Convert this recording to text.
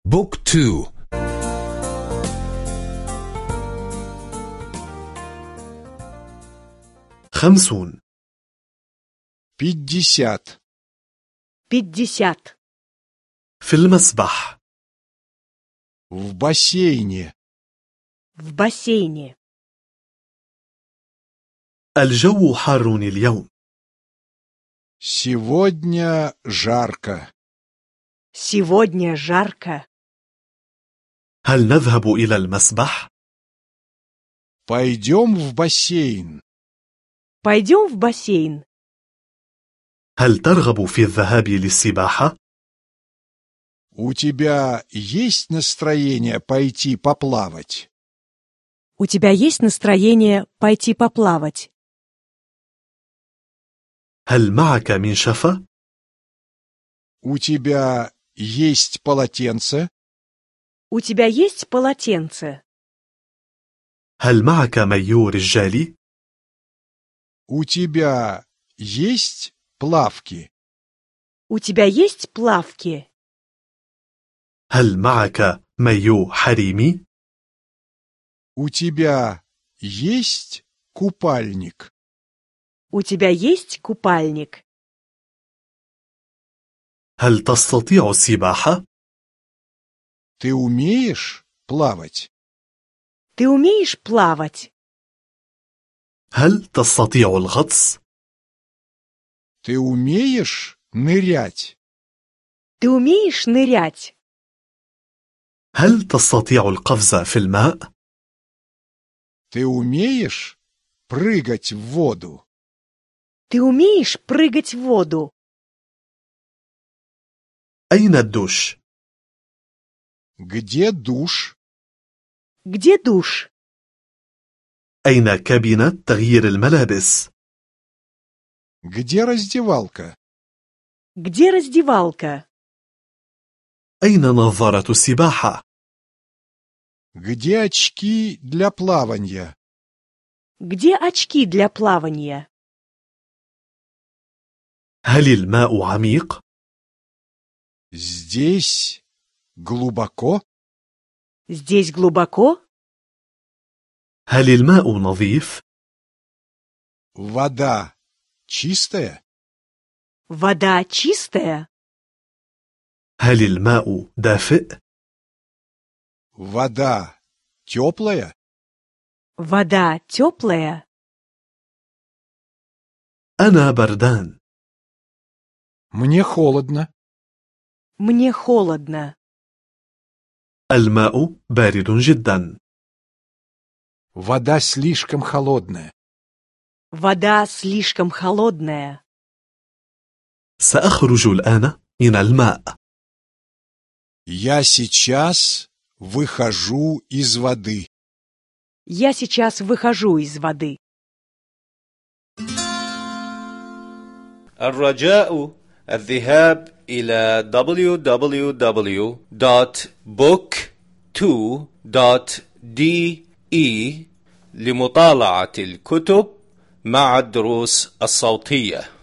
بوك 2. 50. 50. 50. في المسبح. В бассейне. В бассейне. الجو حار اليوم. Сегодня жарко. Сегодня жарко. هل نذهب إلى المسبح؟ Пойдем в бассейн. Пойдем в бассейн. هل ترغب في الذهاب للسباحة؟ У тебя есть настроение пойти поплавать? У тебя есть настроение пойти поплавать? هل معك منشفة؟ У тебя есть полотенце? У тебя есть полотенце? هل معك مايو رجالي؟ У тебя есть плавки? У тебя есть плавки? هل معك مايو حريمي؟ У тебя есть купальник? У тебя есть купальник? هل تستطيع السباحة؟ Ты умеешь плавать? Ты умеешь плавать? هل تستطيع الغطس؟ Ты умеешь нырять? Ты умеешь нырять? هل تستطيع القفز في الماء؟ Ты умеешь прыгать в воду? Ты умеешь прыгать в воду? أين الدوش؟ Где душ? Где душ? أين كابينة تغيير الملابس؟ Где раздевалка? Где раздевалка? أين نظارة السباحة؟ Где очки для плавания? Где очки для плавания? هل الماء عميق؟ Здесь глубоко? Здесь глубоко? هل الماء نظيف؟ Вода чистая? Вода чистая? هل الماء دافئ؟ Вода теплая? Вода теплая? أنا بردان. Мне холодно. Мне холодно. الماء بارد جدا. Вода слишком холодная. Вода слишком холодная. سأخرج الآن من الماء. Я сейчас выхожу из воды. Я сейчас выхожу из воды. الرجاء الذهاب إلى www.book2.de لمطالعة الكتب مع الدروس الصوتية.